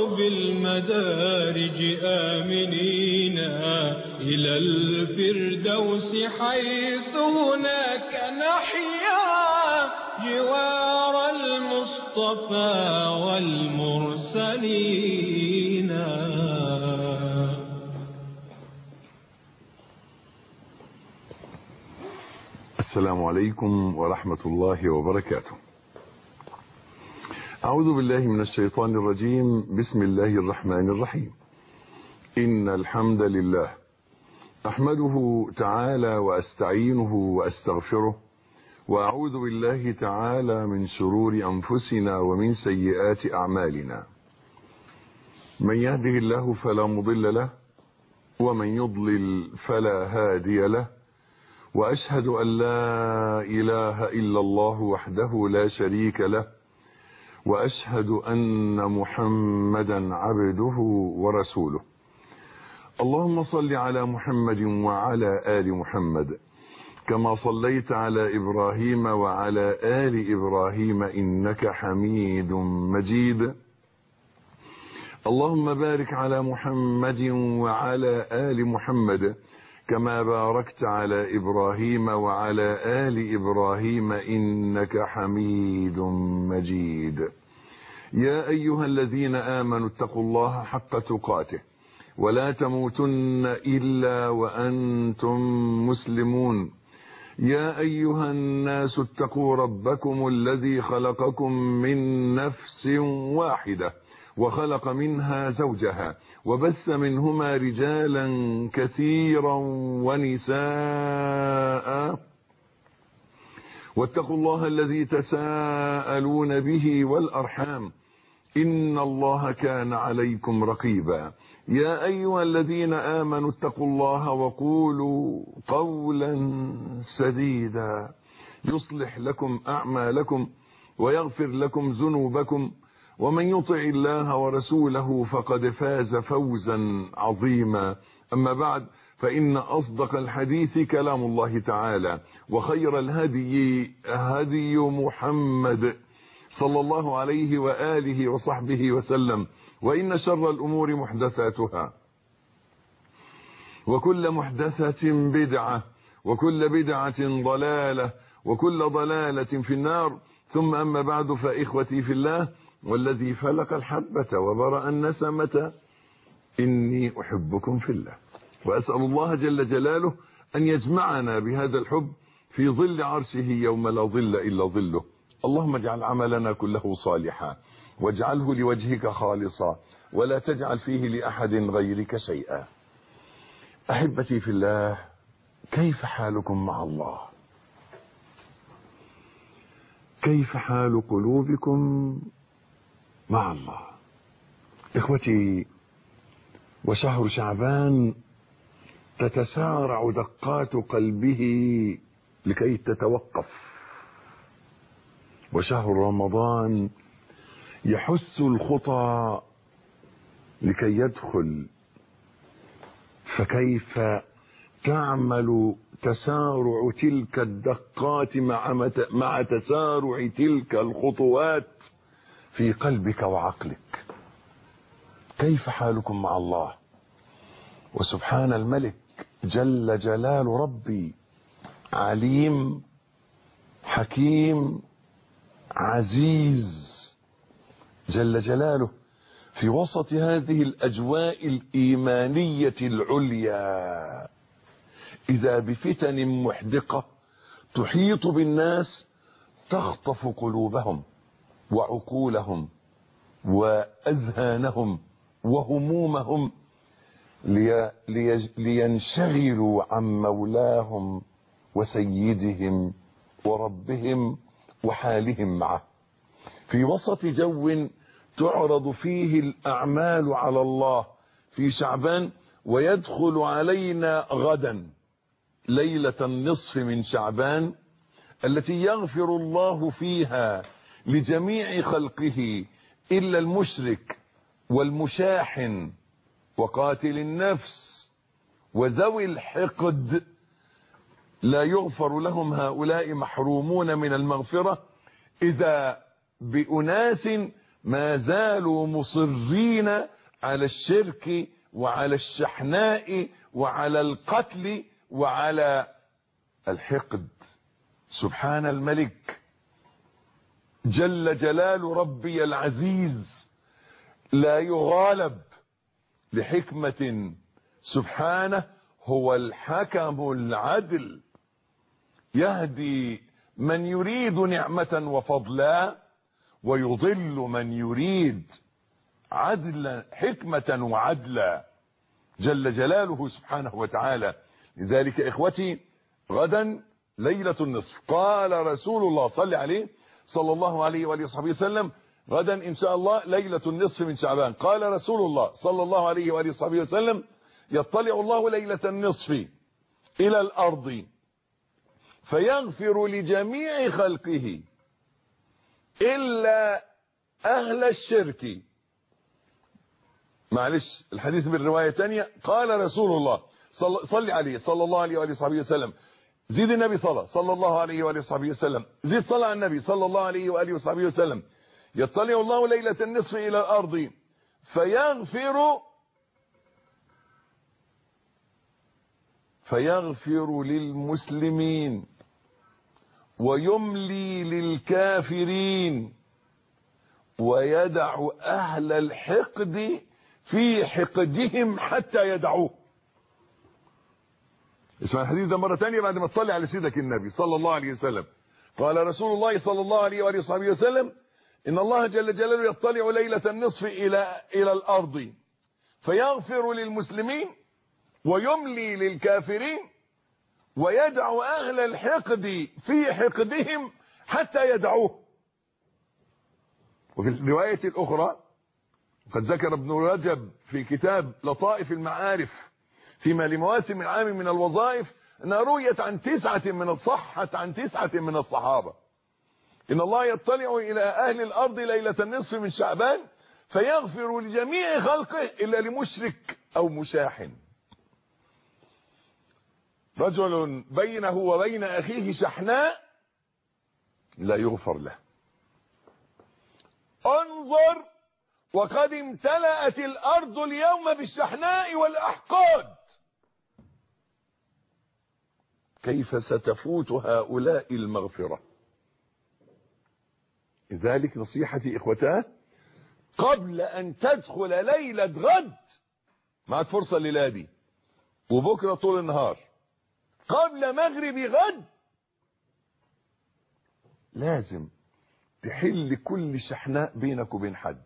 بالمدارج آمنين إلى الفردوس حيث هناك نحيا جوار المصطفى والمرسلين. السلام عليكم ورحمة الله وبركاته. أعوذ بالله من الشيطان الرجيم. بسم الله الرحمن الرحيم. إن الحمد لله أحمده تعالى وأستعينه وأستغفره، وأعوذ بالله تعالى من شرور أنفسنا ومن سيئات أعمالنا. من يهده الله فلا مضل له، ومن يضلل فلا هادي له، وأشهد أن لا إله إلا الله وحده لا شريك له، وأشهد أن محمدا عبده ورسوله. اللهم صل على محمد وعلى آل محمد كما صليت على إبراهيم وعلى آل إبراهيم إنك حميد مجيد. اللهم بارك على محمد وعلى آل محمد كما باركت على إبراهيم وعلى آل إبراهيم إنك حميد مجيد. يا أيها الذين آمنوا اتقوا الله حق تقاته ولا تموتن إلا وأنتم مسلمون. يا أيها الناس اتقوا ربكم الذي خلقكم من نفس واحدة وخلق منها زوجها وبث منهما رجالا كثيرا ونساء، واتقوا الله الذي تساءلون به والأرحام إن الله كان عليكم رقيبا. يا أيها الذين آمنوا اتقوا الله وقولوا قولا سديدا يصلح لكم أعمالكم ويغفر لكم ذنوبكم، ومن يطع الله ورسوله فقد فاز فوزا عظيما. أما بعد، فإن أصدق الحديث كلام الله تعالى، وخير الهدي هدي محمد صلى الله عليه وآله وصحبه وسلم، وإن شر الأمور محدثاتها، وكل محدثة بدعة، وكل بدعة ضلالة، وكل ضلالة في النار. ثم أما بعد، فإخوتي في الله، والذي فلق الحبة وبرأ النسمة إني أحبكم في الله، وأسأل الله جل جلاله أن يجمعنا بهذا الحب في ظل عرشه يوم لا ظل إلا ظله. اللهم اجعل عملنا كله صالحا، واجعله لوجهك خالصا، ولا تجعل فيه لأحد غيرك شيئا. أحبتي في الله، كيف حالكم مع الله؟ كيف حال قلوبكم مع الله؟ إخوتي، وشهر شعبان تتسارع دقات قلبه لكي تتوقف، وشهر رمضان يحث الخطى لكي يدخل. فكيف تعمل تسارع تلك الدقات مع تسارع تلك الخطوات في قلبك وعقلك؟ كيف حالكم مع الله؟ وسبحان الملك جل جلال ربي، عليم حكيم عزيز جل جلاله، في وسط هذه الأجواء الإيمانية العليا إذا بفتن محدقة تحيط بالناس تخطف قلوبهم وعقولهم وأذهانهم وهمومهم لينشغلوا عن مولاهم وسيدهم وربهم وحالهم معه، في وسط جو تعرض فيه الأعمال على الله في شعبان. ويدخل علينا غدا ليلة النصف من شعبان التي يغفر الله فيها لجميع خلقه إلا المشرك والمشاحن وقاتل النفس وذوي الحقد، لا يغفر لهم، هؤلاء محرومون من المغفرة. إذا بأناس ما زالوا مصرين على الشرك وعلى الشحناء وعلى القتل وعلى الحقد. سبحان الملك جل جلال ربي العزيز لا يغالب لحكمة سبحانه، هو الحكم العدل يهدي من يريد نعمة وفضلا ويضل من يريد عدلا حكمة وعدلا جل جلاله سبحانه وتعالى. لذلك إخوتي غدا ليلة النصف، قال رسول الله صلى عليه صلى الله عليه وآله وصحبه وسلم غدا إن شاء الله ليلة النصف من شعبان. قال رسول الله صلى الله عليه وآله وصحبه وسلم يطلع الله ليلة النصف إلى الأرض فيغفر لجميع خلقه إلا أهل الشرك. معلش الحديث بالرواية تانية، قال رسول الله صلى عليه صلى الله عليه وآله وصحبه وسلم، زيد النبي صلى الله عليه وآله وصحبه وسلم، زيد صلى على النبي صلى الله عليه وآله وصحبه وسلم، يطلع الله ليلة النصف إلى الأرض فيغفر للمسلمين ويملي للكافرين ويدع أهل الحقد في حقدهم حتى يدعوه. اسمع الحديث ده مرة تانية بعد ما تصلي على سيدك النبي صلى الله عليه وسلم. قال رسول الله صلى الله عليه وآله وصحبه وسلم إن الله جل جلاله يطلع ليلة النصف إلى الأرض فيغفر للمسلمين ويملي للكافرين ويدع أهل الحقد في حقدهم حتى يدعوه. وفي الرواية الأخرى قد ذكر ابن رجب في كتاب لطائف المعارف فيما لمواسم العام من الوظائف أنها رويت عن 9 من الصحابة إن الله يطلع إلى أهل الأرض ليلة النصف من شعبان فيغفر لجميع خلقه إلا لمشرك أو مشاحن. رجل بينه وبين أخيه شحناء لا يغفر له. انظر وقد امتلأت الأرض اليوم بالشحناء والأحقاد، كيف ستفوت هؤلاء المغفرة؟ لذلك نصيحتي إخوتاه قبل أن تدخل ليلة غد، معك فرصة الليلة دي وبكرة طول النهار قبل مغرب غد لازم تحل كل شحناء بينك وبين حد.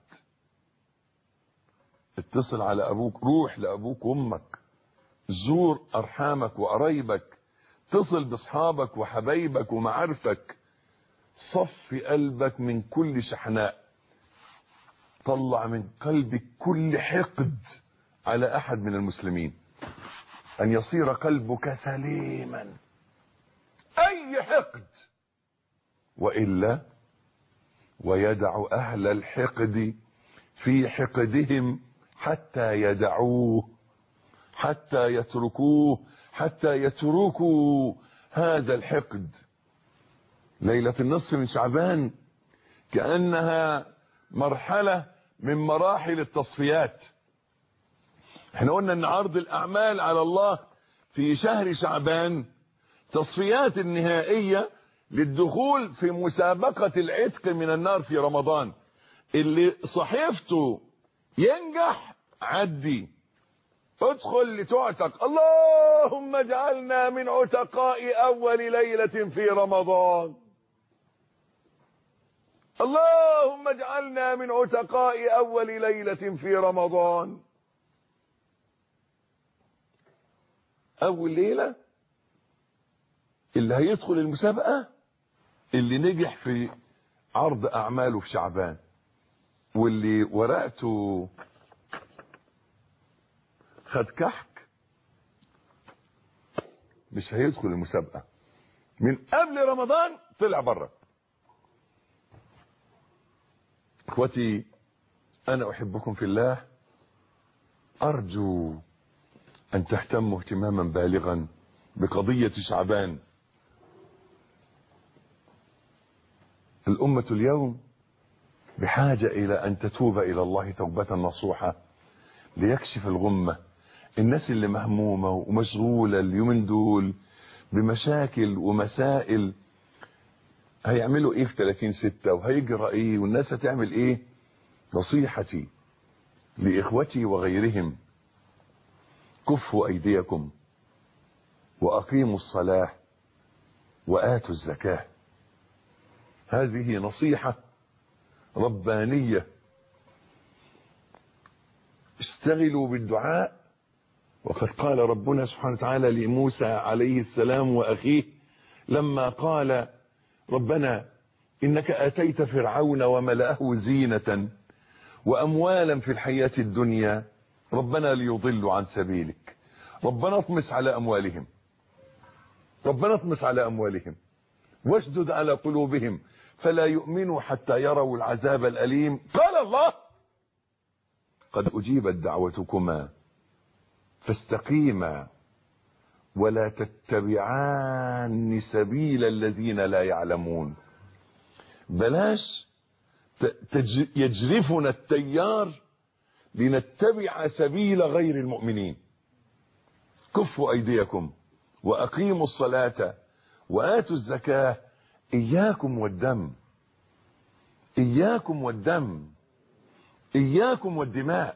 اتصل على أبوك، روح لأبوك وأمك، زور أرحامك وقرايبك، اتصل بأصحابك وحبايبك ومعارفك، صفي قلبك من كل شحناء، طلع من قلبك كل حقد على أحد من المسلمين، أن يصير قلبك سليما أي حقد، وإلا ويدع أهل الحقد في حقدهم حتى يدعوه، حتى يتركوه، حتى يتركوا هذا الحقد. ليلة النصف من شعبان كأنها مرحلة من مراحل التصفيات. احنا قلنا ان عرض الأعمال على الله في شهر شعبان تصفيات النهائية للدخول في مسابقة العتق من النار في رمضان. اللي صحيفته ينجح عدي، ادخل لتعتق، اللهم اجعلنا من عتقاء أول ليلة في رمضان، اللهم اجعلنا من عتقاء أول ليلة في رمضان. أول ليلة اللي هيدخل المسابقة اللي نجح في عرض أعماله في شعبان، واللي ورقته خد كحك مش هيدخل المسابقة، من قبل رمضان طلع بره. اخوتي انا احبكم في الله، ارجو ان تهتموا اهتماما بالغا بقضية شعبان. الامة اليوم بحاجة إلى أن تتوب إلى الله توبة نصوحة ليكشف الغمة. الناس اللي مهمومة ومشغولة اليومين دول بمشاكل ومسائل، هيعملوا ايه في 30/6 وهيجرى ايه والناس هتعمل ايه؟ نصيحتي لإخوتي وغيرهم: كفوا أيديكم وأقيموا الصلاة وآتوا الزكاة. هذه نصيحة ربانية. اشتغلوا بالدعاء، وقد قال ربنا سبحانه وتعالى لموسى عليه السلام وأخيه لما قال: ربنا إنك آتيت فرعون وملأه زينة وأموالا في الحياة الدنيا ربنا ليضلوا عن سبيلك ربنا اطمس على أموالهم ربنا اطمس على أموالهم واشدد على قلوبهم فلا يؤمنوا حتى يروا العذاب الأليم. قال الله: قد أجيبت دعوتكما فاستقيما ولا تتبعان سبيل الذين لا يعلمون. بلاش يجرفنا التيار لنتبع سبيل غير المؤمنين. كفوا أيديكم وأقيموا الصلاة وآتوا الزكاة. إياكم والدم، إياكم والدم، إياكم والدماء.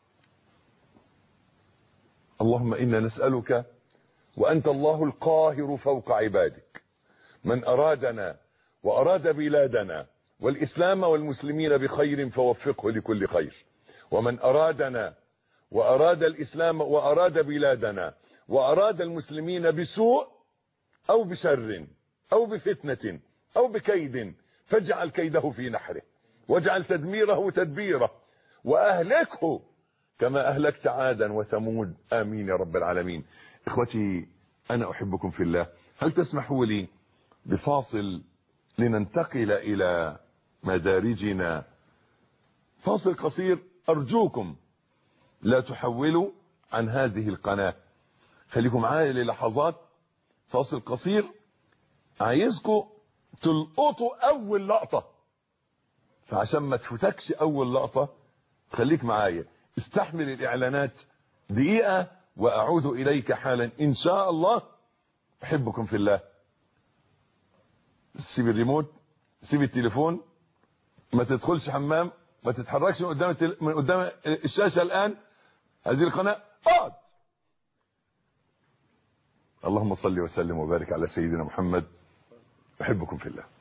اللهم إنا نسألك وأنت الله القاهر فوق عبادك من أرادنا وأراد بلادنا والإسلام والمسلمين بخير فوفقه لكل خير، ومن أرادنا وأراد الإسلام وأراد بلادنا وأراد المسلمين بسوء أو بشر أو بفتنة أو بكيد فاجعل كيده في نحره واجعل تدميره تدبيره وأهلكه كما أهلكت عادا وثمود. آمين يا رب العالمين. إخوتي أنا أحبكم في الله. هل تسمحوا لي بفاصل لننتقل إلى مدارجنا؟ فاصل قصير، أرجوكم لا تحولوا عن هذه القناة، خليكم معايا للحظات. فاصل قصير، عايزكم تلقطوا أول لقطة، فعشان ما تفوتكش أول لقطة خليك معايا. استحمل الإعلانات دقيقة وأعود إليك حالا إن شاء الله. أحبكم في الله. سيب الريموت، سيب التليفون، ما تدخلش حمام، ما تتحركش من قدام الشاشة الآن. هذه القناة اقعد. اللهم صل وسلم وبارك على سيدنا محمد. أحبكم في الله.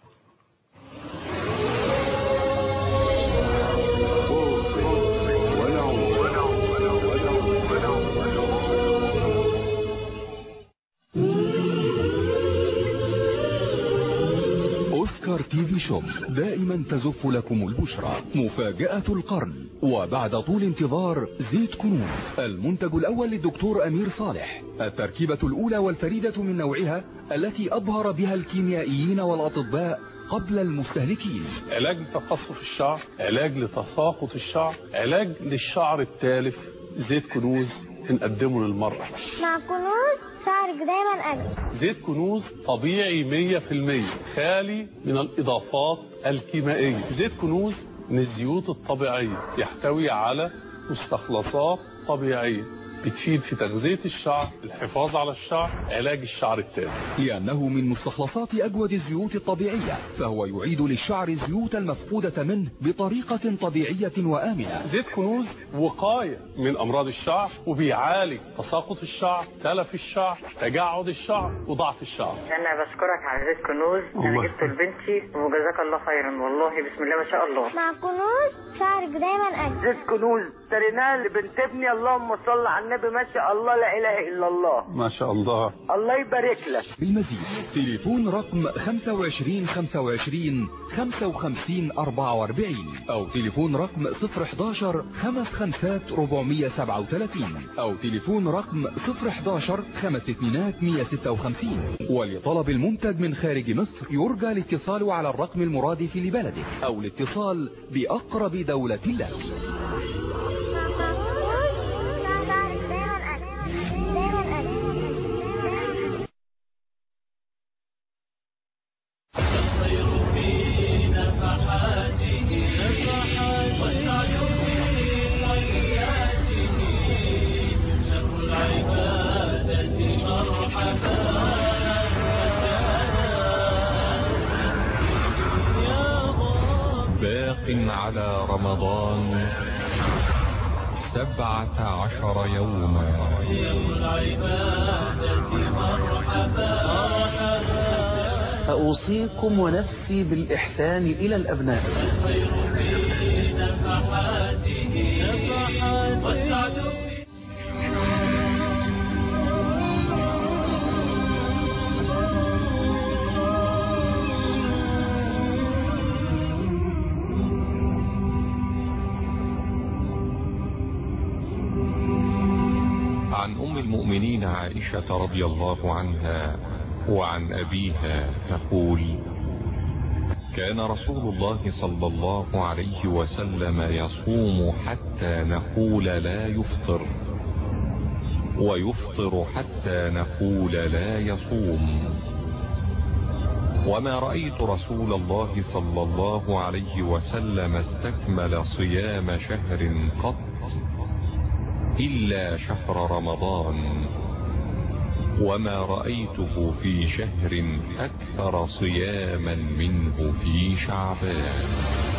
أوسكار تي في شوب دائما تزف لكم البشرى. مفاجأة القرن، وبعد طول انتظار زيت كنوز، المنتج الأول للدكتور أمير صالح، التركيبة الأولى والفريدة من نوعها التي أبهر بها الكيميائيين والأطباء قبل المستهلكين. علاج لتقصف الشعر، علاج لتساقط الشعر، علاج للشعر التالف. زيت كنوز بنقدمه للمرأة. مع كنوز شعرك دايما أجمل. زيت كنوز طبيعي 100%، خالي من الإضافات الكيميائية. زيت كنوز من الزيوت الطبيعية، يحتوي على مستخلصات طبيعية بتفيد في تغذية الشعر، الحفاظ على الشعر، علاج الشعر التالف. لأنه من مستخلصات أجود الزيوت الطبيعية، فهو يعيد للشعر الزيوت المفقودة منه بطريقة طبيعية وآمنة. زيت كنوز وقاية من أمراض الشعر، وبيعالج تساقط الشعر، تلف الشعر، تجعد الشعر، وضعف الشعر. أنا بشكرك على زيت كنوز، أنا جبته لبنتي وجزاك الله خيرا، والله بسم الله ما شاء الله. مع كنوز شعرك دايما أجمل. زيت كنوز اشتريناه لبنت ابني، اللهم صل على النبي، ما شاء الله لا اله الا الله، ما شاء الله. الله يبارك لك. بالمزيد تليفون رقم 25 25 55 44 او تليفون رقم 011 55 437 او تليفون رقم 011 52 156. ولطلب المنتج من خارج مصر يرجى الاتصال على الرقم المرادف لبلدك او الاتصال بأقرب دولة لك. الخير في نفحاته باق على رمضان 17 يوما. فأوصيكم ونفسي بالإحسان إلى الأبناء. عن أم المؤمنين عائشة رضي الله عنها وعن أبيها تقول: كان رسول الله صلى الله عليه وسلم يصوم حتى نقول لا يفطر، ويفطر حتى نقول لا يصوم. وما رأيت رسول الله صلى الله عليه وسلم استكمل صيام شهر قط إلا شهر رمضان، وما رأيته في شهر أكثر صياما منه في شعبان.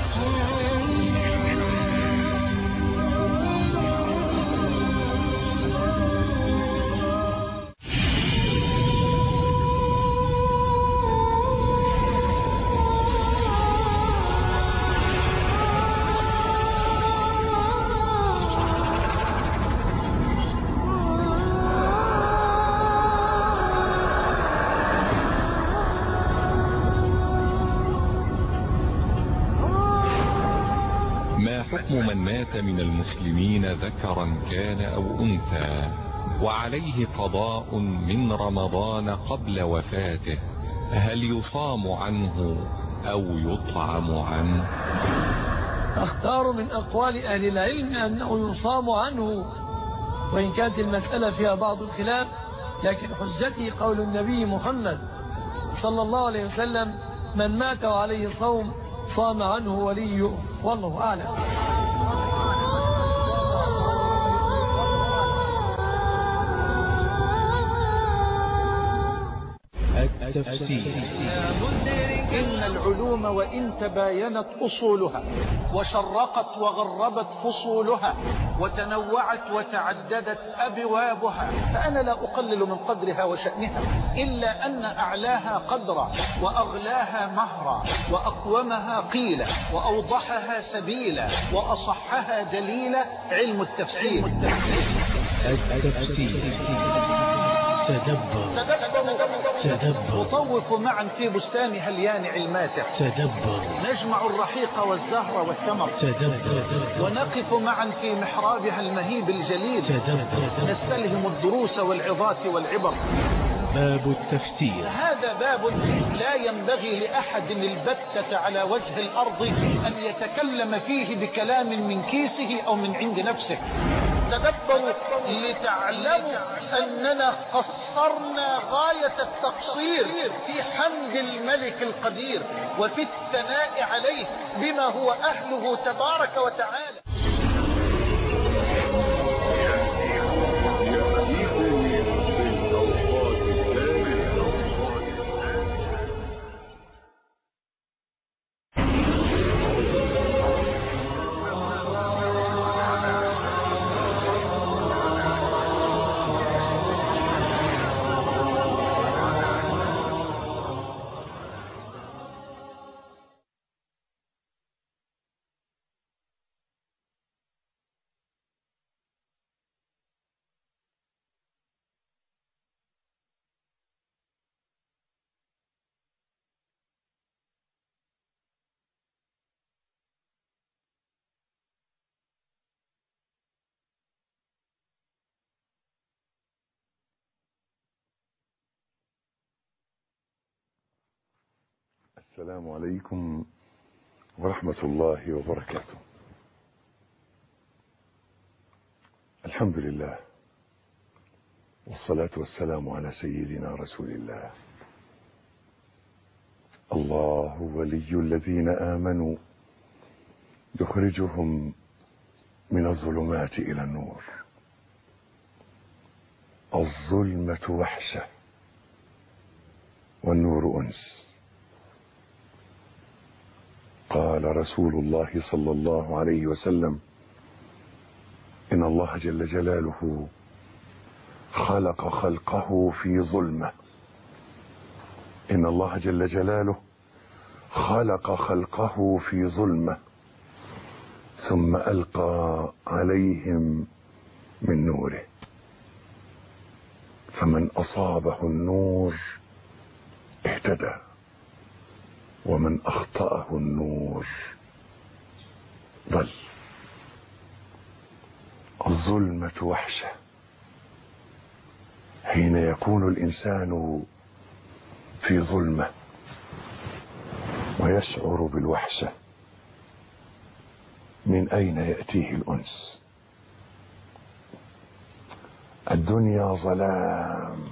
حكم من مات من المسلمين ذكرا كان أو أنثى وعليه قضاء من رمضان قبل وفاته، هل يصام عنه أو يطعم عنه؟ أختار من أقوال أهل العلم أنه يصام عنه، وإن كانت المسألة فيها بعض الخلاف، لكن حجتي قول النبي محمد صلى الله عليه وسلم: من مات وعليه صوم صام عنه وليه، والله أعلم. التفسير. إن العلوم وإن تباينت أصولها وشرقت وغربت فصولها وتنوعت وتعددت أبوابها، فأنا لا أقلل من قدرها وشأنها، إلا أن أعلاها قدرا وأغلاها مهرا وأقومها قيلا وأوضحها سبيلا وأصحها دليلا علم التفسير. التفسير. تدبر. نطوف معا في بستان هليان الماتع. تدبر. نجمع الرحيق والزهر والثمر. تدبر. ونقف معا في محرابها المهيب الجليل. تدبر. نستلهم الدروس والعظات والعبر. باب التفسير. هذا باب لا ينبغي لأحد البتة على وجه الأرض أن يتكلم فيه بكلام من كيسه أو من عند نفسه. تدبروا لتعلموا أننا قصرنا غاية التقصير في حمد الملك القدير وفي الثناء عليه بما هو أهله تبارك وتعالى. السلام عليكم ورحمة الله وبركاته. الحمد لله والصلاة والسلام على سيدنا رسول الله. الله ولي الذين آمنوا يخرجهم من الظلمات إلى النور. الظلمة وحشة والنور أنس. قال رسول الله صلى الله عليه وسلم: إن الله جل جلاله خلق خلقه في ظلمة. إن الله جل جلاله خلق خلقه في ظلمة ثم ألقى عليهم من نوره، فمن أصابه النور اهتدى، ومن أخطأه النور ضل. الظلمة وحشة. حين يكون الإنسان في ظلمة ويشعر بالوحشة، من أين يأتيه الأنس؟ الدنيا ظلام،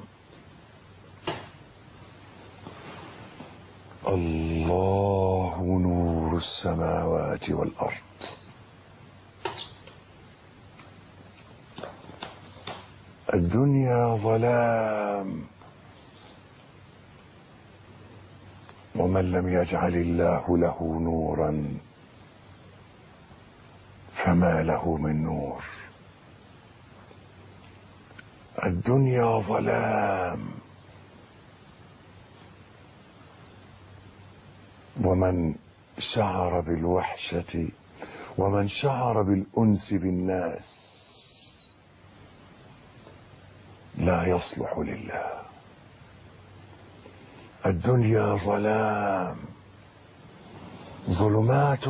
الله نور السماوات والأرض. الدنيا ظلام، ومن لم يجعل الله له نورا فما له من نور. الدنيا ظلام، ومن شعر بالوحشة ومن شعر بالأنس بالناس لا يصلح لله. الدنيا ظلام، ظلمات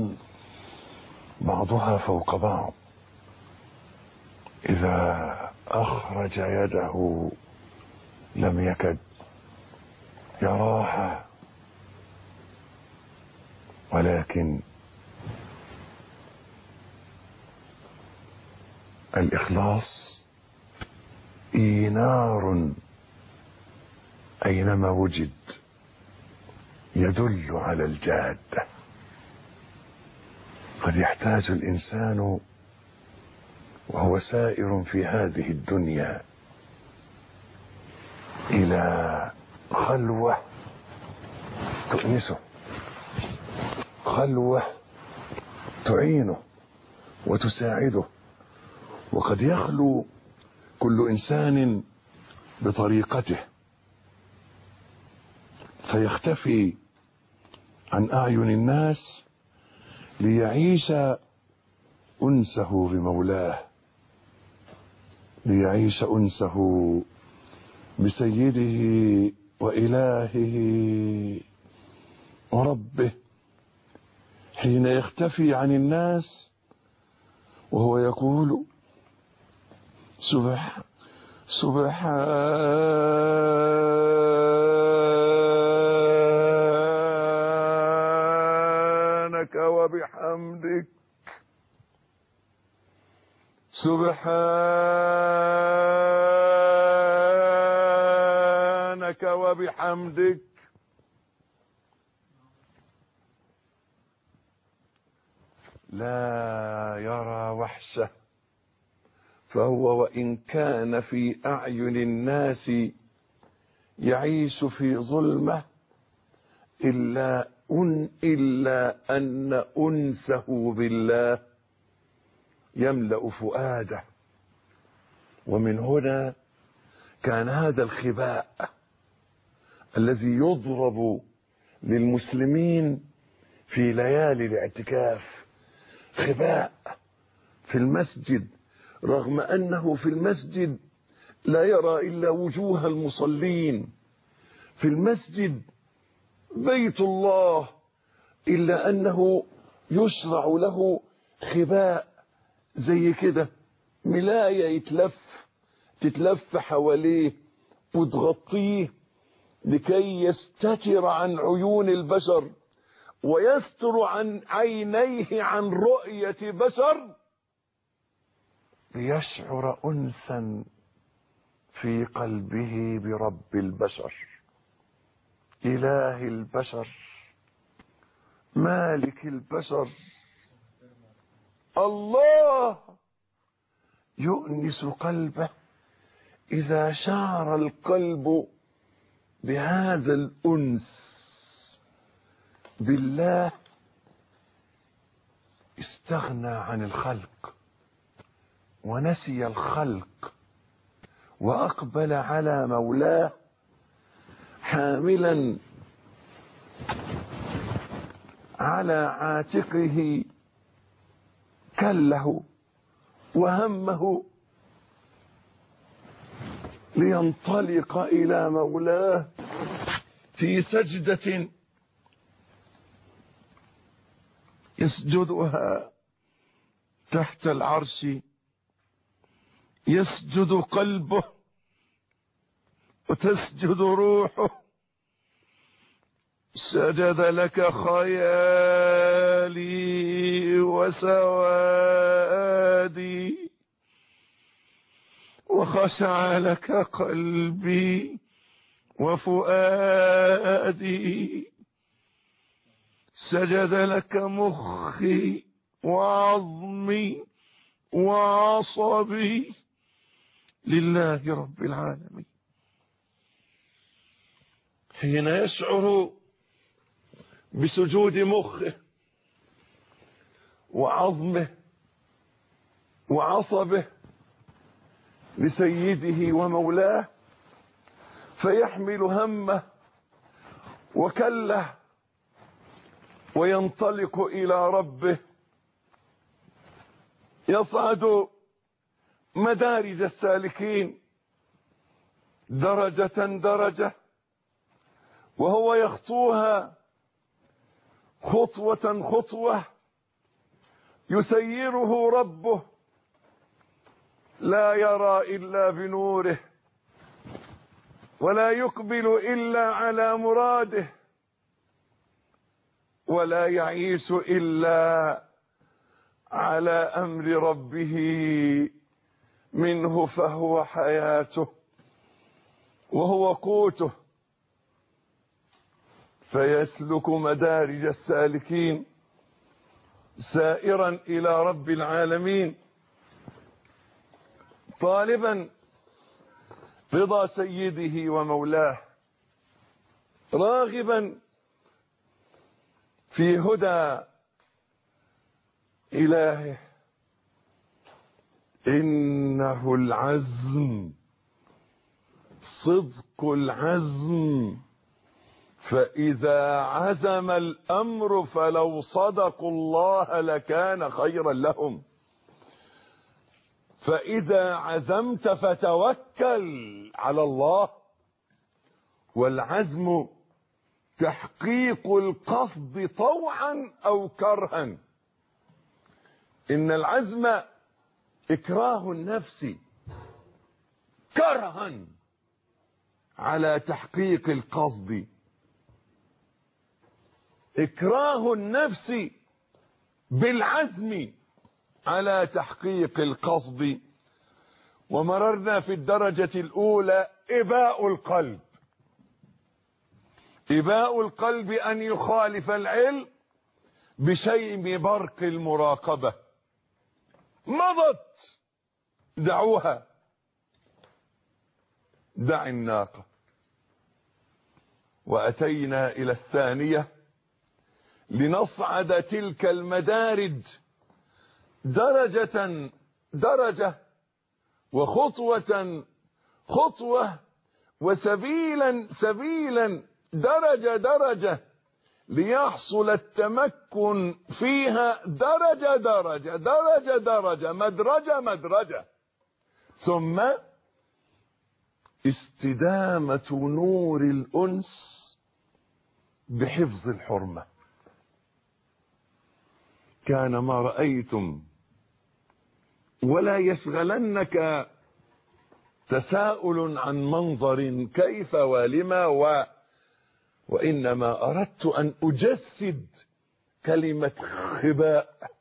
بعضها فوق بعض، إذا أخرج يده لم يكد يراها، ولكن الإخلاص إينار أينما وجد يدل على الجادة. قد يحتاج الإنسان وهو سائر في هذه الدنيا إلى خلوة تؤنسه، خلوة تعينه وتساعده. وقد يخلو كل إنسان بطريقته فيختفي عن أعين الناس ليعيش أنسه بمولاه، ليعيش أنسه بسيده وإلهه وربه. حين يختفي عن الناس وهو يقول سبحانك وبحمدك، سبحانك وبحمدك، لا يرى وحشه. فهو وإن كان في أعين الناس يعيش في ظلمة إلا أن أنسه بالله يملأ فؤاده. ومن هنا كان هذا الخباء الذي يضرب للمسلمين في ليالي الاعتكاف، خباء في المسجد، رغم أنه في المسجد لا يرى إلا وجوه المصلين، في المسجد بيت الله، إلا أنه يشرع له خباء زي كده، ملاية تتلف حواليه وتغطيه لكي يستتر عن عيون البشر ويستر عن عينيه عن رؤية بشر، ليشعر أنسا في قلبه برب البشر، إله البشر، مالك البشر. الله يؤنس قلبه إذا شعر القلب بهذا الأنس بالله استغنى عن الخلق ونسي الخلق وأقبل على مولاه حاملا على عاتقه كله وهمه لينطلق إلى مولاه في سجدة يسجدها تحت العرش، يسجد قلبه وتسجد روحه. سجد لك خيالي وسوادي وخشع لك قلبي وفؤادي. سجد لك مخي وعظمي وعصبي لله رب العالمين. حين يشعر بسجود مخه وعظمه وعصبه لسيده ومولاه فيحمل همه وكله وينطلق إلى ربه، يصعد مدارج السالكين درجة درجة وهو يخطوها خطوة خطوة، يسيره ربه لا يرى إلا بنوره ولا يقبل إلا على مراده ولا يعيش إلا على أمر ربه منه، فهو حياته وهو قوته. فيسلك مدارج السالكين سائرا إلى رب العالمين طالبا رضا سيده ومولاه، راغبا في هدى إلهه. إنه العزم، صدق العزم، فإذا عزم الأمر فلو صدقوا الله لكان خيرا لهم. فإذا عزمت فتوكل على الله. والعزم تحقيق القصد طوعا أو كرها. إن العزم إكراه النفس كرها على تحقيق القصد، إكراه النفس بالعزم على تحقيق القصد. ومررنا في الدرجة الأولى إباء القلب. إباء القلب أن يخالف العلم بشيء من برق المراقبة. مضت، دعوها، دع الناقة. وأتينا إلى الثانية لنصعد تلك المدارج درجة درجة وخطوة خطوة وسبيلا سبيلا، درجة درجة، ليحصل التمكن فيها درجة درجة درجة درجة، مدرجة مدرجة، ثم استدامة نور الأنس بحفظ الحرمة. كان ما رأيتم ولا يشغلنك تساؤل عن منظر كيف ولما وإنما أردت أن أجسد كلمة خباء.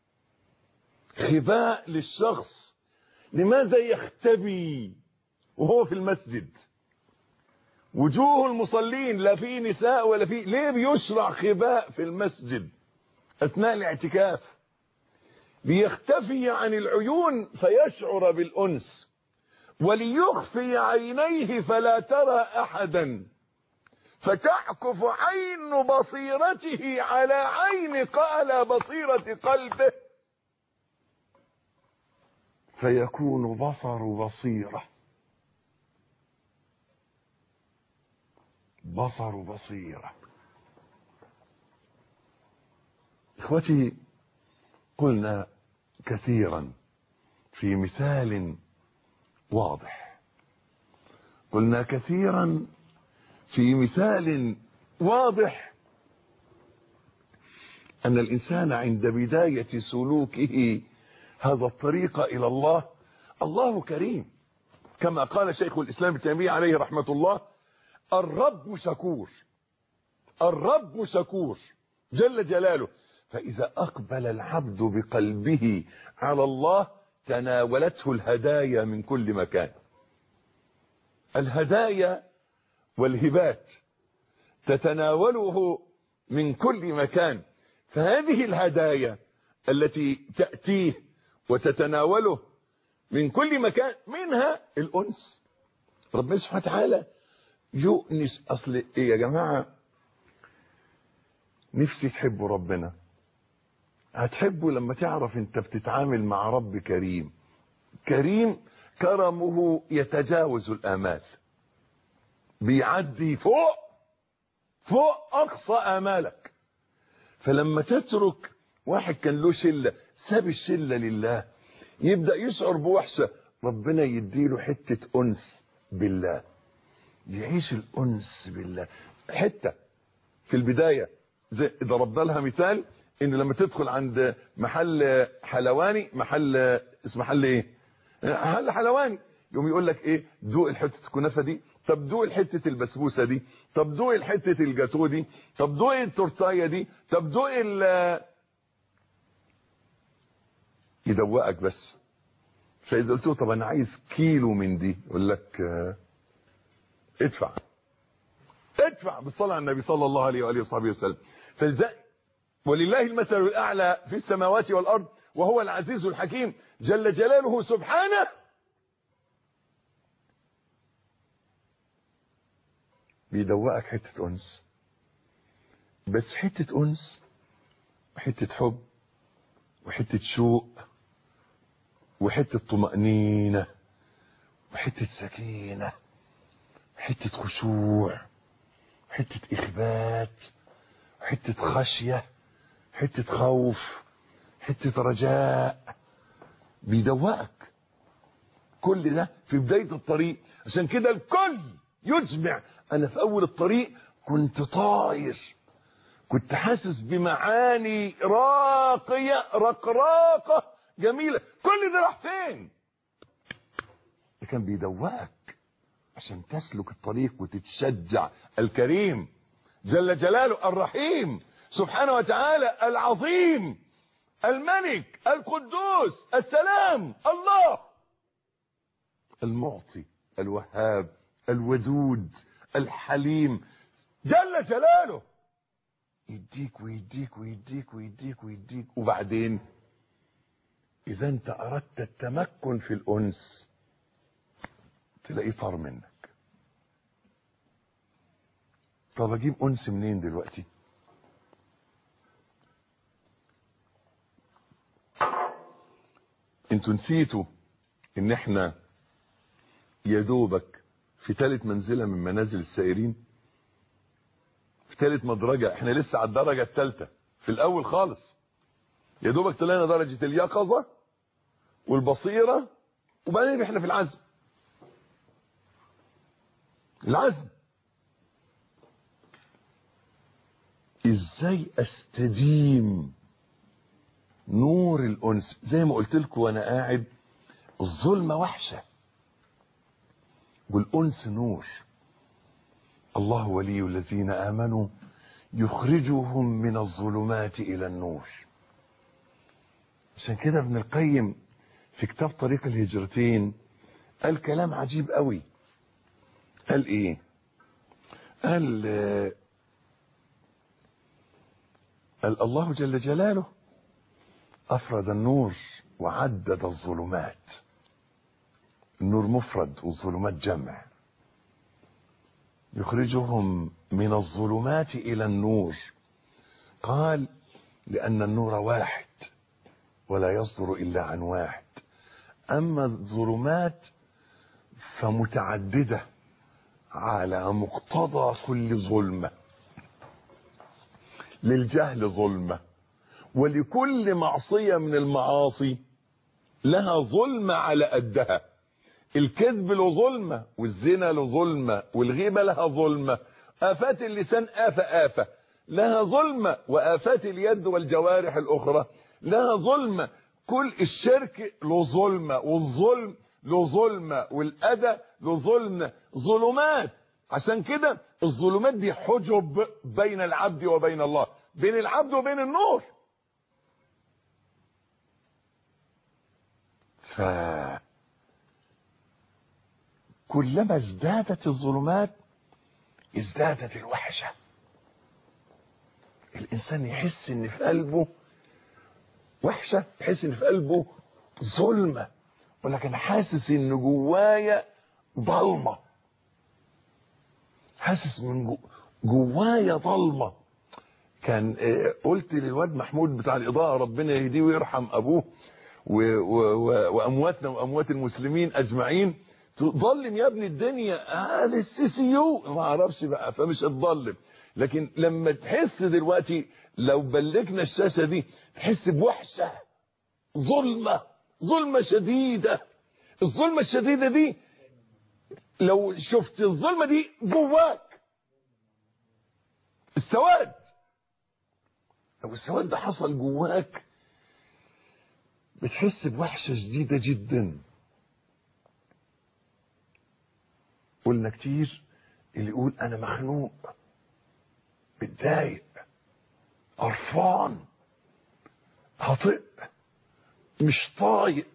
خباء للشخص. لماذا يختبي وهو في المسجد؟ وجوه المصلين لا في نساء ولا في، ليه بيشرع خباء في المسجد أثناء الاعتكاف؟ ليختفي عن العيون فيشعر بالأنس، وليخفي عينيه فلا ترى أحدا، فتعكف عين بصيرته على عين بصيرة قلبه فيكون بصيرة. بصيرة. إخوتي، قلنا كثيرا في مثال واضح، قلنا كثيرا في مثال واضح أن الإنسان عند بداية سلوكه هذا الطريق إلى الله، الله كريم كما قال شيخ الإسلام ابن تيمية عليه رحمة الله: الرب شكور، الرب شكور جل جلاله. فإذا أقبل العبد بقلبه على الله تناولته الهدايا من كل مكان، الهدايا والهبات تتناوله من كل مكان. فهذه الهدايا التي تأتيه وتتناوله من كل مكان منها الأنس. ربنا سبحانه وتعالى يؤنس. أصل إيه يا جماعة؟ نفسي تحبوا ربنا، هتحبه لما تعرف انت بتتعامل مع رب كريم. كريم كرمه يتجاوز الآمال، بيعدي فوق أقصى آمالك. فلما تترك واحد كان له شلة ساب الشلة لله يبدأ يشعر بوحشة، ربنا يديله حتة أنس بالله، يعيش الأنس بالله. حتة في البداية زي ضربنا لها مثال، إن لما تدخل عند محل حلواني، اسم محل ايه؟ محل حلواني، يقوم يقول لك ايه؟ دوق الحتة الكنافة دي، طب دوق الحتة البسبوسة دي، طب دوق الحتة الجاتو دي، طب دوق التورتاية دي، طب دوق يدوقك بس. فإذا قلت له طب أنا عايز كيلو من دي، يقول لك ادفع بالصلاة على النبي صلى الله عليه وآله وصحبه وسلم. ولله المثل الأعلى في السماوات والأرض وهو العزيز الحكيم جل جلاله سبحانه. بيدوقك حتة أنس، بس حتة أنس وحتة حب وحتة شوق وحتة طمأنينة وحتة سكينة وحتة خشوع وحتة إخبات وحتة خشية حتة خوف حتة رجاء. بيدوقك كل ده في بداية الطريق. عشان كده الكل يجمع. أنا في أول الطريق كنت طاير، كنت حاسس بمعاني راقية رقراقة جميلة، كل ده راح فين؟ ده كان بيدوقك عشان تسلك الطريق وتتشجع. الكريم جل جلاله، الرحيم سبحانه وتعالى، العظيم، الملك، القدوس، السلام، الله، المعطي، الوهاب، الودود، الحليم جل جلاله، يديك ويديك ويديك ويديك ويديك. وبعدين إذا أنت أردت التمكن في الأنس تلاقيه طار منك. طب أجيب أنس منين دلوقتي؟ انتوا نسيتوا ان احنا يدوبك في ثالث منزلة من منازل السائرين، في ثالث مدرجة. احنا لسه على الدرجة الثالثة في الاول خالص. يدوبك طلعنا درجة اليقظة والبصيرة، وبعدين احنا في العزم. العزم ازاي استديم نور الأنس؟ زي ما قلت لكم وانا قاعد، الظلمة وحشة والأنس نور. الله ولي الذين آمنوا يخرجهم من الظلمات إلى النور. عشان كده ابن القيم في كتاب طريق الهجرتين قال كلام عجيب قوي. قال ايه؟ قال الله جل جلاله أفرد النور وعدد الظلمات. النور مفرد والظلمات جمع. يخرجهم من الظلمات إلى النور. قال لأن النور واحد ولا يصدر إلا عن واحد. أما الظلمات فمتعددة على مقتضى كل ظلمة. للجهل ظلمة، ولكل معصية من المعاصي لها ظلمة على قدها. الكذب له ظلمة، والزنا له ظلمة، والغيبة لها ظلمة، آفات اللسان آفة لها ظلمة، وآفات اليد والجوارح الأخرى لها ظلمة. كل الشرك له ظلمة، والظلم له ظلمة، والأذى له ظلمة. ظلمات. عشان كده الظلمات دي حجب بين العبد وبين الله، بين العبد وبين النور. كلما ازدادت الظلمات ازدادت الوحشة. الإنسان يحس إن في قلبه وحشة، يحس إن في قلبه ظلمة، ولكن حاسس إن جوايا ضلمة، حاسس من جوايا ضلمة. كان قلت للواد محمود بتاع الإضاءة، ربنا يهديه ويرحم أبوه وأمواتنا وأموات المسلمين أجمعين، تضلم يا ابني الدنيا. السيسيو ما اعرفش بقى، فمش هتضلم. لكن لما تحس دلوقتي لو بلكنا الشاشة دي تحس بوحشة، ظلمة شديدة. الظلمة الشديدة دي لو شفت الظلمة دي جواك السواد، لو السواد ده حصل جواك بتحس بوحشة شديدة جدا. قلنا كتير اللي يقول انا مخنوق، متضايق، قرفان، هطئ، مش طايق،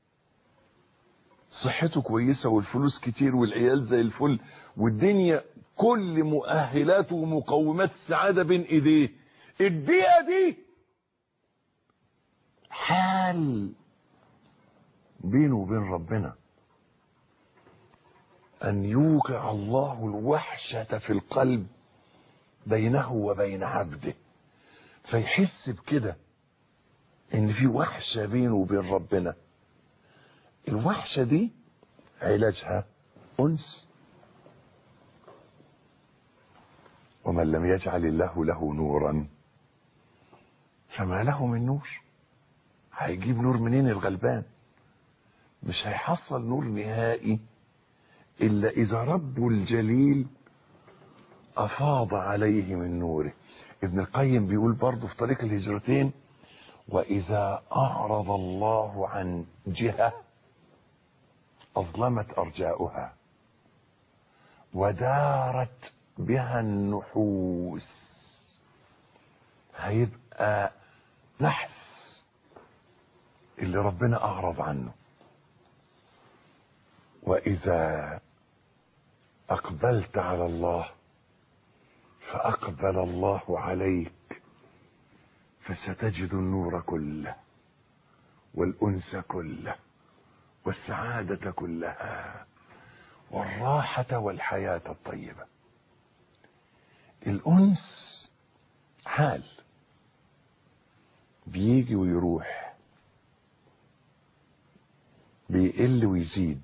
صحته كويسة والفلوس كتير والعيال زي الفل والدنيا كل مؤهلات ومقومات السعادة بين ايديه، الدقيقة دي حال بينه وبين ربنا أن يوقع الله الوحشة في القلب بينه وبين عبده، فيحس بكده إن في وحشة بينه وبين ربنا. الوحشة دي علاجها أنس. ومن لم يجعل الله له نورا فما له من نور. هيجيب نور منين الغلبان؟ مش هيحصل نور نهائي إلا إذا رب الجليل أفاض عليه من نوره. ابن القيم بيقول برضه في طريق الهجرتين: وإذا أعرض الله عن جهة أظلمت أرجاؤها ودارت بها النحوس. هيبقى نحس اللي ربنا أعرض عنه. وإذا أقبلت على الله فأقبل الله عليك، فستجد النور كله والأنس كله والسعادة كلها والراحة والحياة الطيبة. الأنس حال بيجي ويروح، بيقل ويزيد،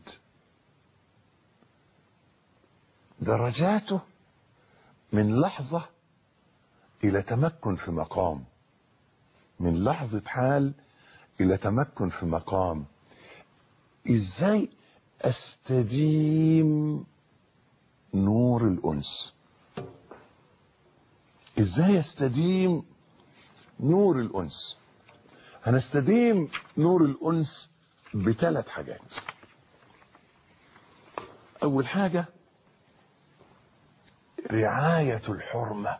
درجاته من لحظة إلى تمكن في مقام، من لحظة حال إلى تمكن في مقام. إزاي أستديم نور الأنس؟ إزاي أستديم نور الأنس؟ هنستديم نور الأنس بثلاث حاجات. أول حاجة رعاية الحرمة.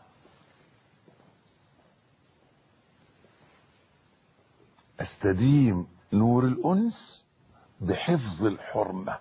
استديم نور الأنس بحفظ الحرمة.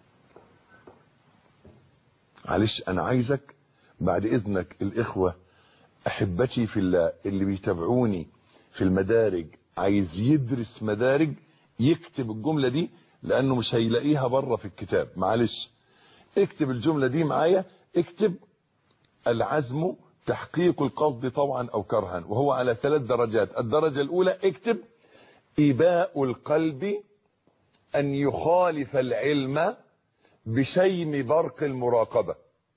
معلش أنا عايزك بعد إذنك الإخوة أحبتي في الله اللي بيتابعوني في المدارج، عايز يدرس مدارج يكتب الجملة دي لأنه مش هيلاقيها بره في الكتاب. معلش اكتب الجملة دي معايا، اكتب: العزم تحقيق القصد طوعا أو كرها، وهو على 3 درجات. الدرجة الأولى اكتب: إباء القلب أن يخالف العلم بشيم برق المراقبة.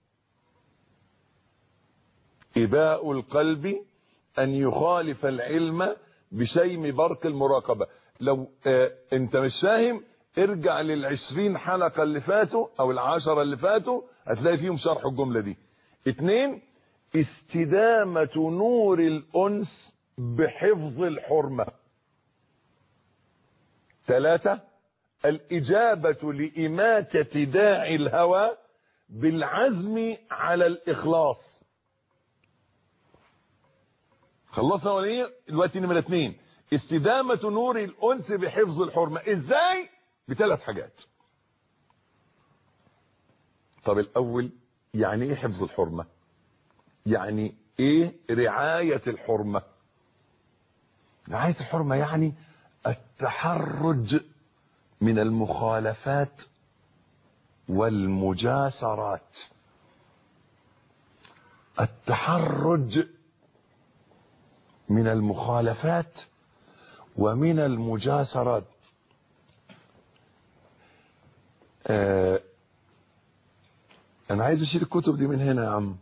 إباء القلب أن يخالف العلم بشيم برق المراقبة. لو انت مش فاهم ارجع لل20 حلقة اللي فاتوا او ال10 اللي فاتوا، هتلاقي فيهم شرح الجملة دي. 2 استدامة نور الأنس بحفظ الحرمة. 3 الإجابة لإماتة داعي الهوى بالعزم على الإخلاص. خلصنا ولا ايه؟ دلوقتي نمرة 2 استدامة نور الأنس بحفظ الحرمة. ازاي؟ ب3 حاجات. طب الأول يعني ايه حفظ الحرمة؟ يعني ايه رعاية الحرمة؟ رعاية الحرمة يعني التحرج من المخالفات والمجاسرات. التحرج من المخالفات ومن المجاسرات. انا عايز اشيل الكتب دي من هنا يا عم.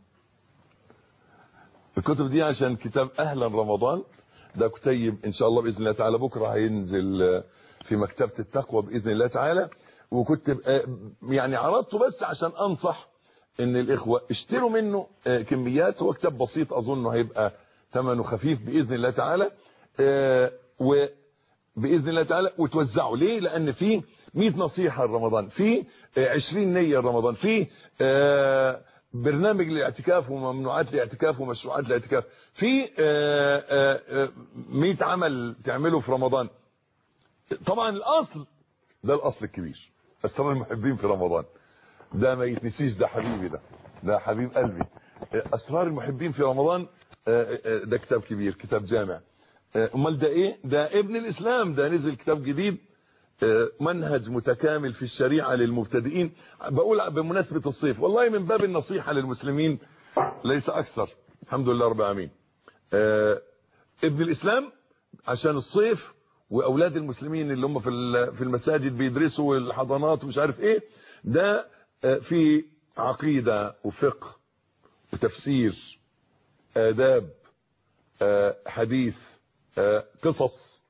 الكتب دي عشان كتاب اهلا رمضان، ده كتيب ان شاء الله باذن الله تعالى بكره هينزل في مكتبة التقوى باذن الله تعالى. وكنت يعني عرضته بس عشان انصح ان الاخوة اشتروا منه كميات. هو كتاب بسيط اظنه هيبقى ثمنه خفيف باذن الله تعالى، وباذن الله تعالى وتوزعوا. ليه؟ لان فيه 100 نصيحة لرمضان، فيه 20 نية لرمضان، فيه برنامج الاعتكاف وممنوعات الاعتكاف ومشروعات الاعتكاف، فيه 100 عمل تعمله في رمضان. طبعا الاصل ده الاصل الكبير، اسرار المحبين في رمضان، ده ما يتنسيش، ده حبيبي، ده حبيب قلبي. اسرار المحبين في رمضان ده كتاب كبير، كتاب جامع. امال ده ايه؟ ده ابن الاسلام، ده نزل كتاب جديد، منهج متكامل في الشريعة للمبتدئين. بقول بمناسبة الصيف والله من باب النصيحة للمسلمين ليس اكثر، الحمد لله رب العالمين. ابن الاسلام عشان الصيف واولاد المسلمين اللي هم في المساجد بيدرسوا الحضانات ومش عارف ايه، ده في عقيدة وفقه وتفسير، آداب، حديث، قصص.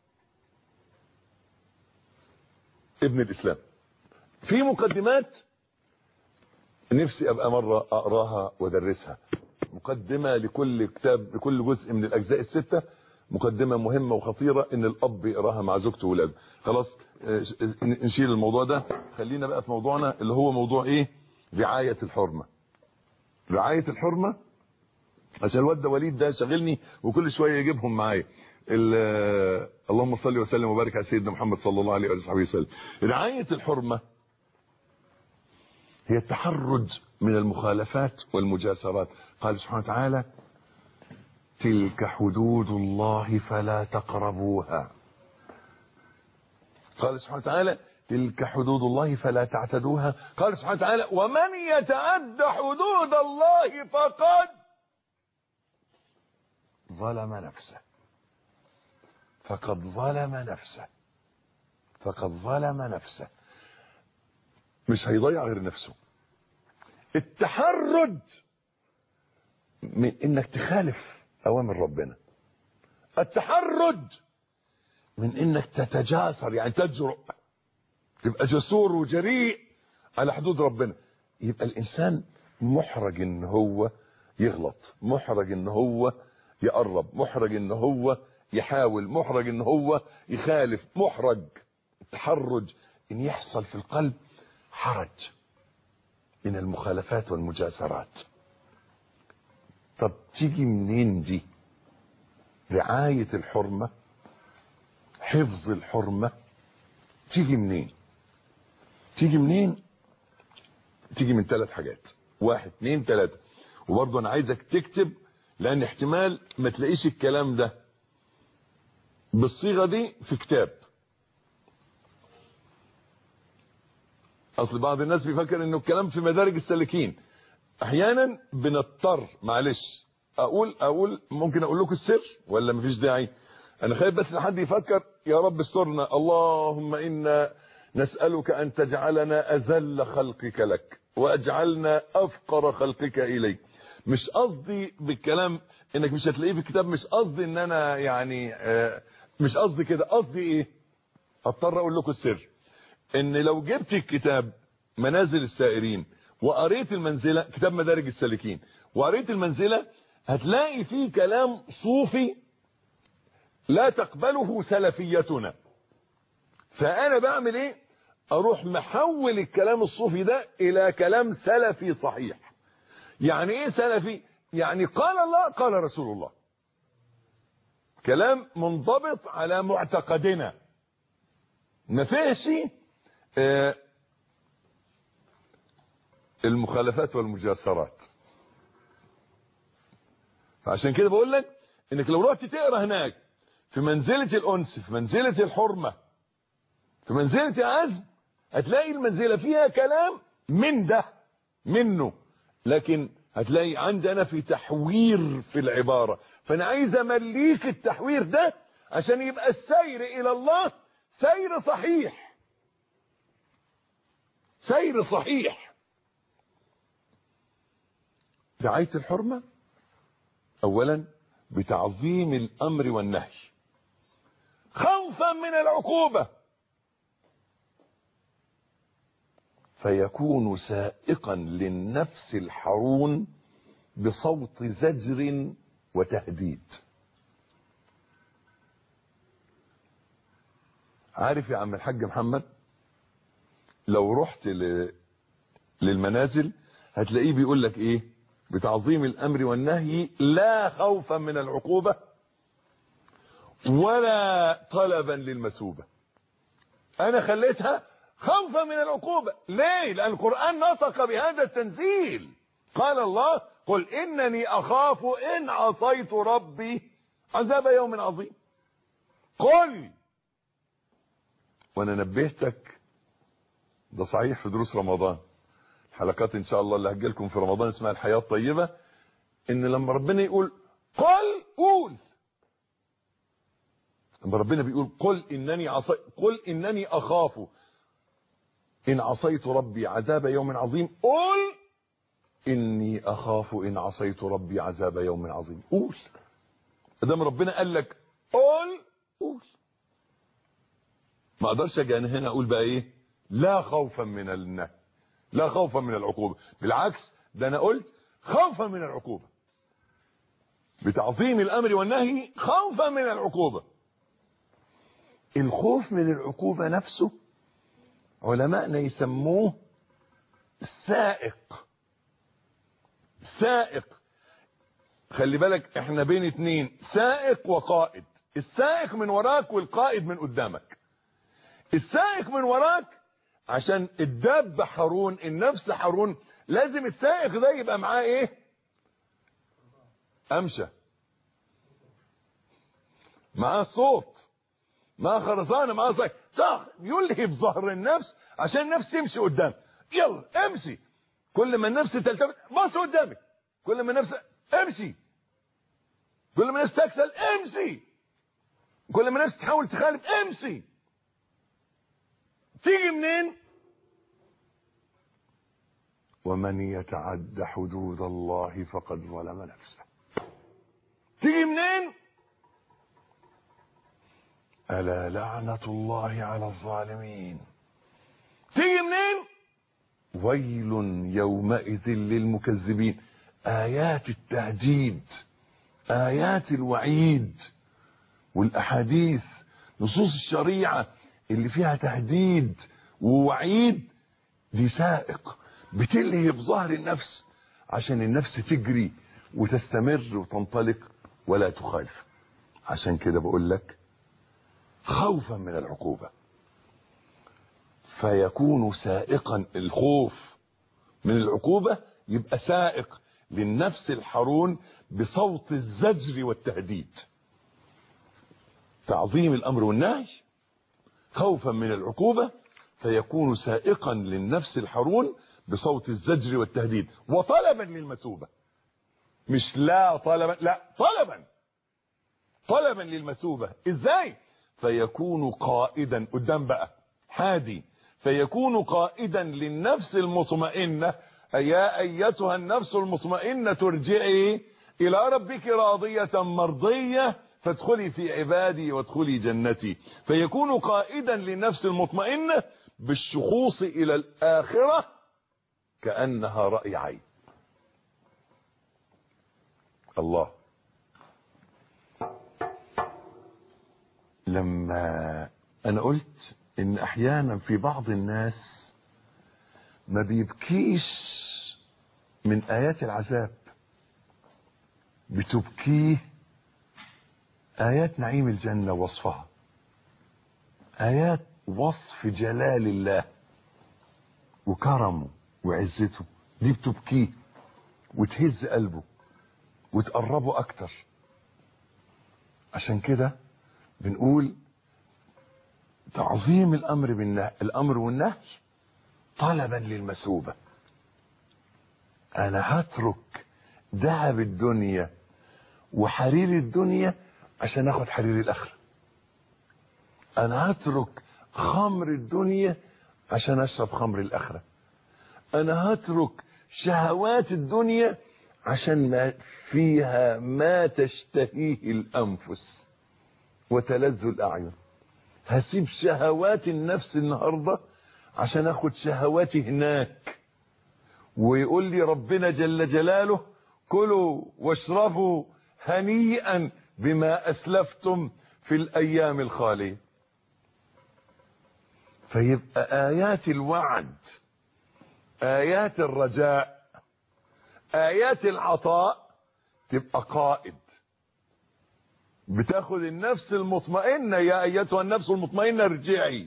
ابن الإسلام في مقدمات نفسي أبقى مرة أقراها ودرسها. مقدمة لكل كتاب، لكل جزء من الأجزاء ال6، مقدمة مهمة وخطيرة إن الأب يقراها مع زوجته وولاده. خلاص نشيل الموضوع ده، خلينا بقى في موضوعنا اللي هو موضوع إيه؟ رعاية الحرمة. رعاية الحرمة عشان الواد ده وليد ده شغلني وكل شوية يجيبهم معايا. اللهم صل وسلم وبارك على سيدنا محمد صلى الله عليه وصحبه وسلم. رعاية الحرمة هي التحرج من المخالفات والمجاسرات. قال سبحانه وتعالى: تلك حدود الله فلا تقربوها. قال سبحانه وتعالى: تلك حدود الله فلا تعتدوها. قال سبحانه وتعالى: ومن يتعد حدود الله فقد ظلم نفسه. فقد ظلم نفسه. فقد ظلم نفسه. مش هيضيع غير نفسه. التحرج من انك تخالف اوامر ربنا، التحرج من انك تتجاسر يعني تجرؤ، تبقى جسور وجريء على حدود ربنا. يبقى الانسان محرج ان هو يغلط، محرج ان هو يقرب، محرج ان هو يحاول، محرج ان هو يخالف، محرج. التحرج ان يحصل في القلب حرج من المخالفات والمجاسرات. طب تيجي منين دي؟ رعاية الحرمة، حفظ الحرمة، تيجي منين؟ تيجي منين؟ تيجي من 3 حاجات، 1 2 3. وبرضه انا عايزك تكتب، لان احتمال ما تلاقيش الكلام ده بالصيغة دي في كتاب. اصل بعض الناس بيفكر انه الكلام في مدارج السالكين. احيانا بنضطر، معلش اقول ممكن اقول لكم السر ولا مفيش داعي؟ انا خايف بس لحد يفكر يا رب استرنا، اللهم انا نسألك أن تجعلنا أذل خلقك لك وأجعلنا أفقر خلقك إليك. مش قصدي بالكلام انك مش هتلاقيه في الكتاب، مش قصدي ان انا يعني مش قصدي كده. قصدي ايه؟ اضطر اقول لكم السر، ان لو جبت الكتاب منازل السائرين وقريت المنزلة، كتاب مدارج السالكين، وقريت المنزلة، هتلاقي فيه كلام صوفي لا تقبله سلفيتنا. فانا بعمل ايه؟ اروح محول الكلام الصوفي ده الى كلام سلفي صحيح. يعني ايه سلفي؟ يعني قال الله قال رسول الله، كلام منضبط على معتقدنا، ما فيهش المخالفات والمجاسرات. فعشان كده بقول لك انك لو رحت تقرا هناك في منزلة الانس، في منزلة الحرمة، في منزلة العزم، هتلاقي المنزلة فيها كلام من ده منه، لكن هتلاقي عندنا في تحوير في العبارة. فانا عايز امليك التحوير ده عشان يبقى السير الى الله سير صحيح، سير صحيح. رعاية الحرمة اولا بتعظيم الامر والنهي خوفا من العقوبة، فيكون سائقا للنفس الحرون بصوت زجر وتهديد. عارف يا عم الحاج محمد، لو رحت للمنازل هتلاقيه بيقول لك ايه؟ بتعظيم الامر والنهي لا خوفا من العقوبة ولا طلبا للمثوبة. انا خليتها خوفا من العقوبة. ليه؟ لان القرآن نطق بهذا التنزيل. قال الله قل انني اخاف ان عصيت ربي عذاب يوم عظيم. قل. وانا نبهتك، ده صحيح في دروس رمضان، الحلقات ان شاء الله اللي هتجيلكم في رمضان اسمها الحياة الطيبة، ان لما ربنا يقول قل قول، لما ربنا بيقول قل انني اخاف ان عصيت ربي عذاب يوم عظيم، قل اني اخاف ان عصيت ربي عذاب يوم عظيم. قول. ادام ربنا قال لك قول قول. ما اقدرش اجي انا هنا اقول بقى ايه؟ لا خوفا من النهي، لا خوفا من العقوبة. بالعكس، ده انا قلت خوفا من العقوبة، بتعظيم الامر والنهي خوفا من العقوبة. الخوف من العقوبة نفسه علماءنا يسموه سائق. سائق. خلي بالك احنا بين اتنين، سائق وقائد. السائق من وراك والقائد من قدامك. السائق من وراك عشان الدابة حرون، النفس حرون، لازم السائق ده يبقى معاه ايه؟ امشى، معاه صوت، معاه خرسانة، معاه صيد، يلهب ظهر النفس عشان النفس تمشي قدام. يلا امشي. كل ما النفس تلتفت بص قدامك، كل ما النفس امشي، كل ما النفس تكسل امشي، كل ما النفس تحاول تخالف امشي. تيجي منين؟ ومن يتعد حدود الله فقد ظلم نفسه. تيجي منين؟ ألا لعنة الله على الظالمين. تيجي منين؟ ويل يومئذ للمكذبين. آيات التهديد، آيات الوعيد والأحاديث، نصوص الشريعة اللي فيها تهديد ووعيد، دي سائق بتلهب ظهر النفس عشان النفس تجري وتستمر وتنطلق ولا تخالف. عشان كده بقول لك خوفا من العقوبة، فيكون سائقا. الخوف من العقوبة يبقى سائق للنفس الحرون بصوت الزجر والتهديد. تعظيم الأمر والنهي خوفا من العقوبة، فيكون سائقا للنفس الحرون بصوت الزجر والتهديد. وطلبا للمثوبة، مش لا طلبا، لا طلبا للمثوبة. ازاي؟ فيكون قائدا قدام بقى، حادي فيكون قائدا للنفس المطمئنة. يا أيتها النفس المطمئنة ارجعي إلى ربك راضية مرضية فادخلي في عبادي وادخلي جنتي. فيكون قائدا للنفس المطمئنة بالشخوص إلى الآخرة كأنها رأي عين. الله. لما أنا قلت إن أحيانا في بعض الناس ما بيبكيش من آيات العذاب، بتبكيه آيات نعيم الجنة وصفها، آيات وصف جلال الله وكرمه وعزته، دي بتبكيه وتهز قلبه وتقربه أكتر. عشان كده بنقول تعظيم الأمر والنهي طلبا للمثوبة. أنا هترك ذهب الدنيا وحرير الدنيا عشان اخد حرير الآخرة. أنا هترك خمر الدنيا عشان أشرب خمر الآخرة. أنا هترك شهوات الدنيا عشان ما فيها ما تشتهيه الأنفس وتلذ الأعين. هسيب شهوات النفس النهاردة عشان اخد شهواتي هناك. ويقول لي ربنا جل جلاله كلوا واشربوا هنيئا بما أسلفتم في الأيام الخالية. فيبقى آيات الوعد، آيات الرجاء، آيات العطاء تبقى قائد. بتاخد النفس المطمئنة، يا أيتها النفس المطمئنة ارجعي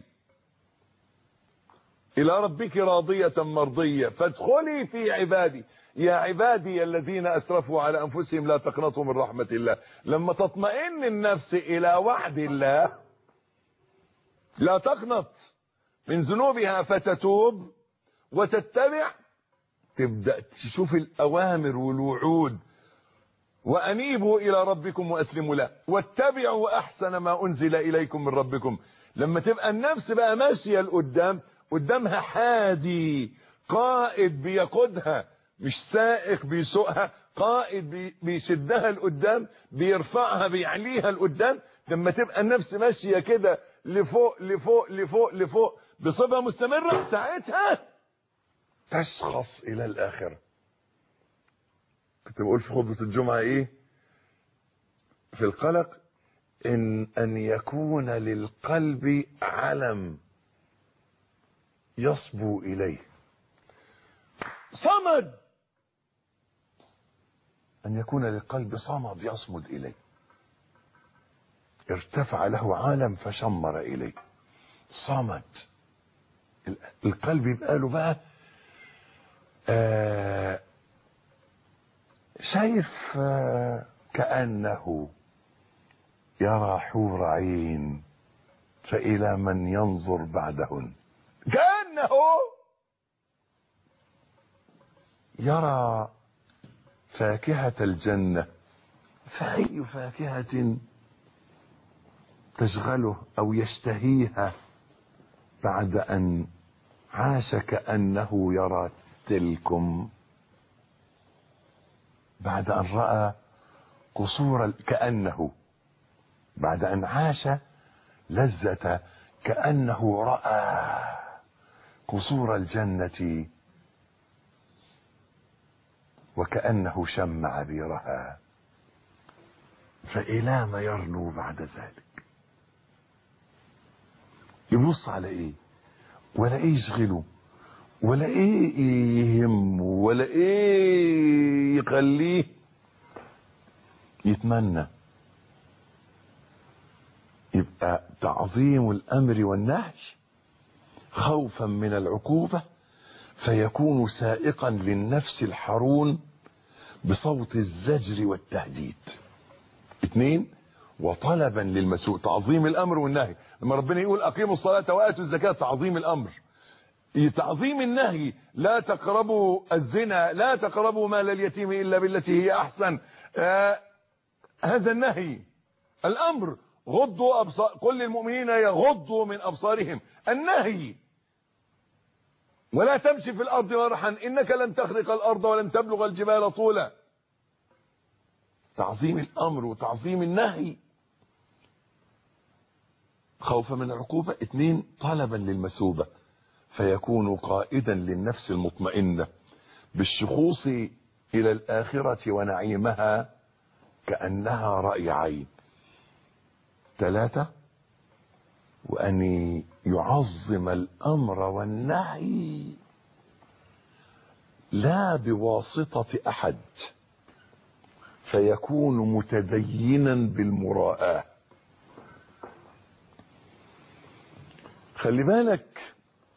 إلى ربك راضية مرضية فادخلي في عبادي. يا عبادي الذين أسرفوا على أنفسهم لا تقنطوا من رحمة الله. لما تطمئن النفس إلى وعد الله لا تقنط من ذنوبها فتتوب وتتبع، تبدأ تشوف الأوامر والوعود. وأنيبوا إلى ربكم وأسلموا له واتبعوا أحسن ما أنزل إليكم من ربكم. لما تبقى النفس بقى ماشية لقدام، قدامها حادي قائد بيقودها، مش سائق بيسوقها، قائد بيشدها لقدام، بيرفعها بيعليها لقدام. لما تبقى النفس ماشية كده لفوق لفوق لفوق لفوق بصفة مستمرة، ساعتها تشخص إلى الآخرة. كنت بقول في خطبة الجمعة ايه في القلق؟ ان يكون للقلب علم يصبو اليه صمد، ان يكون للقلب صمد يصمد اليه، ارتفع له عالم فشمر اليه. صمد القلب يبقى له بقى شايف كأنه يرى حور عين فإلى من ينظر بعدهن. كأنه يرى فاكهة الجنة، فأي فاكهة تشغله أو يشتهيها بعد أن عاش كأنه يرى تلكم، بعد أن رأى قصور كأنه، بعد أن عاش لذة كأنه رأى قصور الجنة وكأنه شم عبيرها، فإلى ما يرنو بعد ذلك؟ يبص على ايه؟ ولا ايه يشغله، ولا ايه يهمه، ولا ايه يخليه يتمنى. يبقى تعظيم الامر والنهي خوفا من العقوبة، فيكون سائقا للنفس الحرون بصوت الزجر والتهديد. 2 وطلبا للمسوء، تعظيم الامر والنهي. لما ربنا يقول اقيموا الصلاة واتوا الزكاة، تعظيم الامر. تعظيم النهي، لا تقربوا الزنا، لا تقربوا مال اليتيم الا بالتي هي احسن. هذا النهي. الامر غضوا ابصار، كل المؤمنين يغضوا من ابصارهم. النهي ولا تمشي في الأرض مرحا إنك لن تخرق الأرض ولن تبلغ الجبال طولا. تعظيم الأمر وتعظيم النهي، خوفا من العقوبة. 2 طلبا للمثوبة، فيكون قائدا للنفس المطمئنة بالشخوص إلى الآخرة ونعيمها كأنها رأي عين. 3 وأن يعظم الأمر والنهي لا بواسطة أحد، فيكون متدينا بالمراءة. خلي بالك،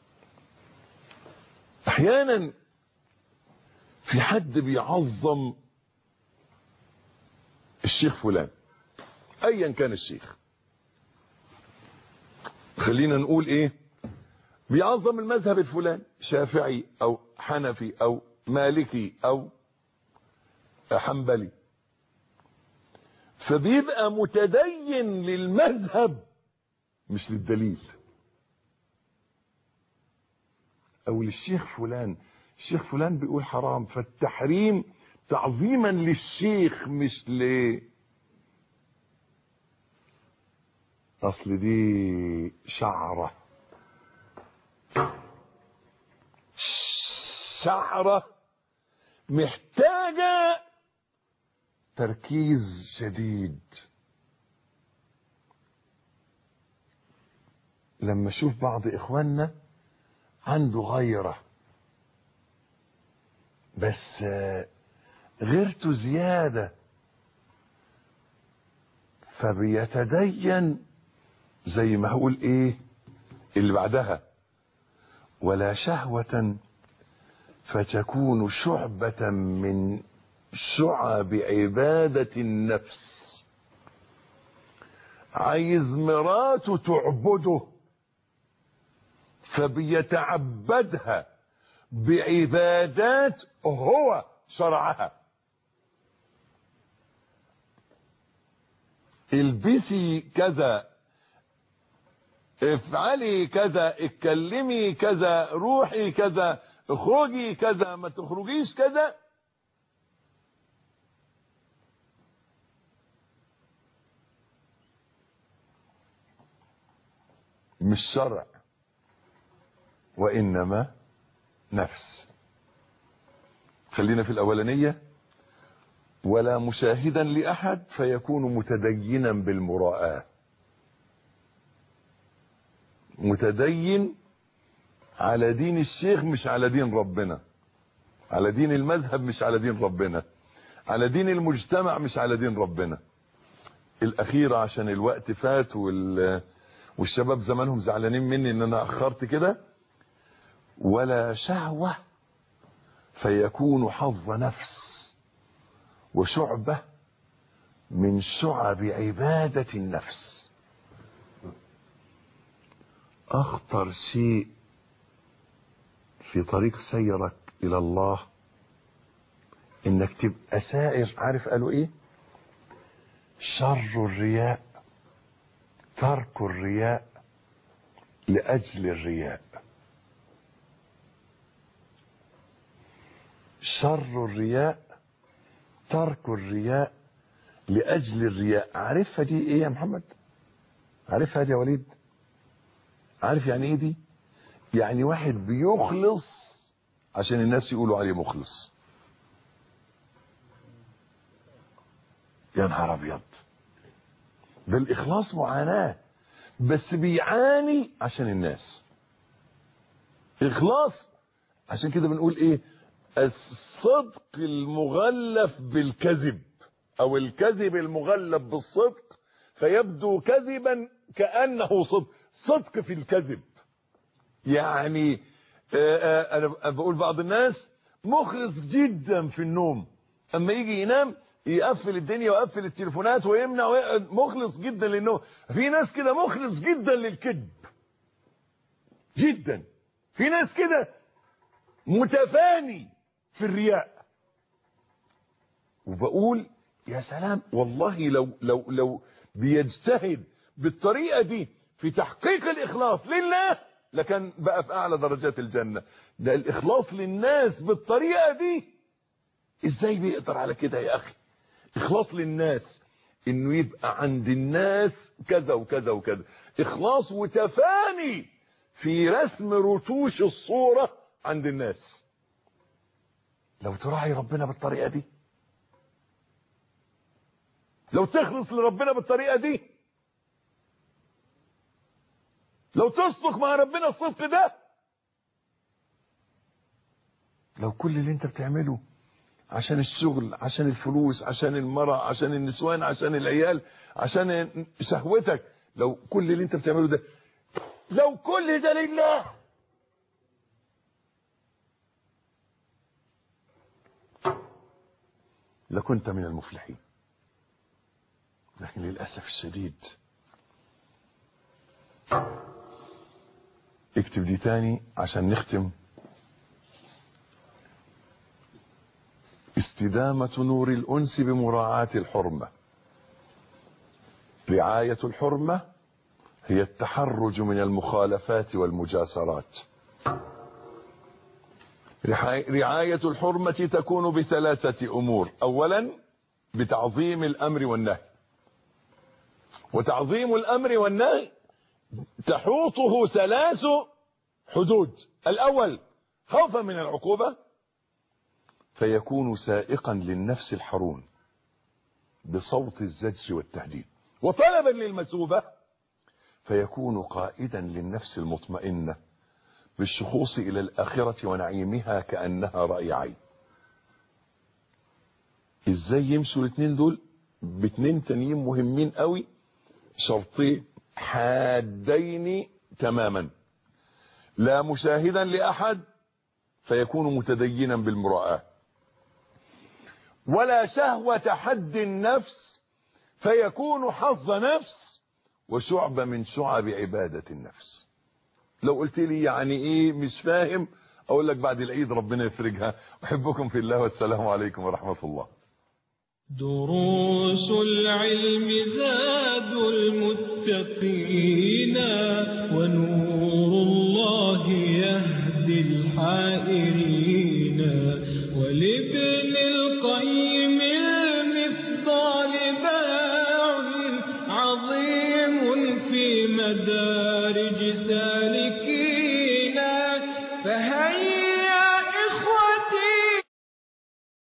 احيانا في حد بيعظم الشيخ فلان ايا كان الشيخ، خلينا نقول ايه، بيعظم المذهب الفلاني، شافعي او حنفي او مالكي او حنبلي، فبيبقى متدين للمذهب مش للدليل. او للشيخ فلان، الشيخ فلان بيقول حرام، فالتحريم تعظيما للشيخ مش اصل دي شعرة محتاجة تركيز شديد. لما اشوف بعض اخواننا عنده غيرة بس غيرته زيادة، فبيتدين زي ما هقول ايه اللي بعدها، ولا شهوة فتكون شعبة من شعب عبادة النفس. عايز مراته تعبده فبيتعبدها بعبادات هو شرعها. البسي كذا، افعلي كذا، اتكلمي كذا، روحي كذا، اخرجي كذا، ما تخرجيش كذا. مش شرع وإنما نفس. خلينا في الأولانية، ولا مشاهدا لأحد فيكون متدينا بالمراءة. متدين على دين الشيخ مش على دين ربنا، على دين المذهب مش على دين ربنا، على دين المجتمع مش على دين ربنا. الأخيرة عشان الوقت فات والشباب زمانهم زعلانين مني ان انا اخرت كده. ولا شهوة فيكون حظ نفس وشعبة من شعب عبادة النفس. اخطر شيء في طريق سيرك الى الله انك تبقى سائر. عارف قالوا ايه؟ شر الرياء ترك الرياء لأجل الرياء. شر الرياء ترك الرياء لأجل الرياء. عارفها دي ايه يا محمد؟ عارفها دي يا وليد؟ عارف يعني ايه دي؟ يعني واحد بيخلص عشان الناس يقولوا عليه مخلص. يا نهار ابيض، ده الإخلاص معاناة، بس بيعاني عشان الناس. إخلاص، عشان كده بنقول إيه؟ الصدق المغلف بالكذب، أو الكذب المغلف بالصدق فيبدو كذبا كأنه صدق. صدق في الكذب. يعني أنا بقول بعض الناس مخلص جدا في النوم، أما يجي ينام يقفل الدنيا ويقفل التليفونات ويمنع مخلص جدا للنوم. في ناس كده مخلص جدا للكذب جدا. في ناس كده متفاني في الرياء. وبقول يا سلام والله لو بيجتهد بالطريقة دي في تحقيق الإخلاص لله لكان بقى في اعلى درجات الجنة. ده الاخلاص للناس بالطريقة دي. ازاي بيقدر على كده يا اخي؟ اخلاص للناس انه يبقى عند الناس كذا وكذا وكذا، اخلاص وتفاني في رسم رتوش الصورة عند الناس. لو تراعي ربنا بالطريقة دي، لو تخلص لربنا بالطريقة دي، لو تصدق مع ربنا الصدق ده، لو كل اللي انت بتعمله عشان الشغل، عشان الفلوس، عشان المرأة، عشان النسوان، عشان العيال، عشان شهوتك، لو كل اللي انت بتعمله ده، لو كل ده لله، لكنت من المفلحين. لكن للأسف الشديد، اكتب دي تاني عشان نختم. استدامة نور الأنس بمراعاة الحرمة. رعاية الحرمة هي التحرج من المخالفات والمجاسرات. رعاية الحرمة تكون بثلاثة أمور. أولا بتعظيم الأمر والنهي، وتعظيم الأمر والنهي تحوطه ثلاث حدود. الأول خوفا من العقوبة، فيكون سائقا للنفس الحرون بصوت الزجر والتهديد، وطلبا للمثوبة، فيكون قائدا للنفس المطمئنة بالشخوص إلى الآخرة ونعيمها كأنها رأي عين. ازاي يمشوا الاثنين دول؟ باثنين تانيين مهمين قوي، شرطين حادين تماما. لا مشاهدا لأحد فيكون متدينا بالمراءة، ولا شهوة حد النفس فيكون حظ نفس وشعبة من شعب عبادة النفس. لو قلت لي يعني ايه مش فاهم، اقول لك بعد العيد ربنا يفرجها. احبكم في الله، والسلام عليكم ورحمة الله. دروس العلم زاد المتقين، ونور الله يهدي الحائرين، ولابن القيم المفضال باع عظيم في مدارج سالكين، فهيا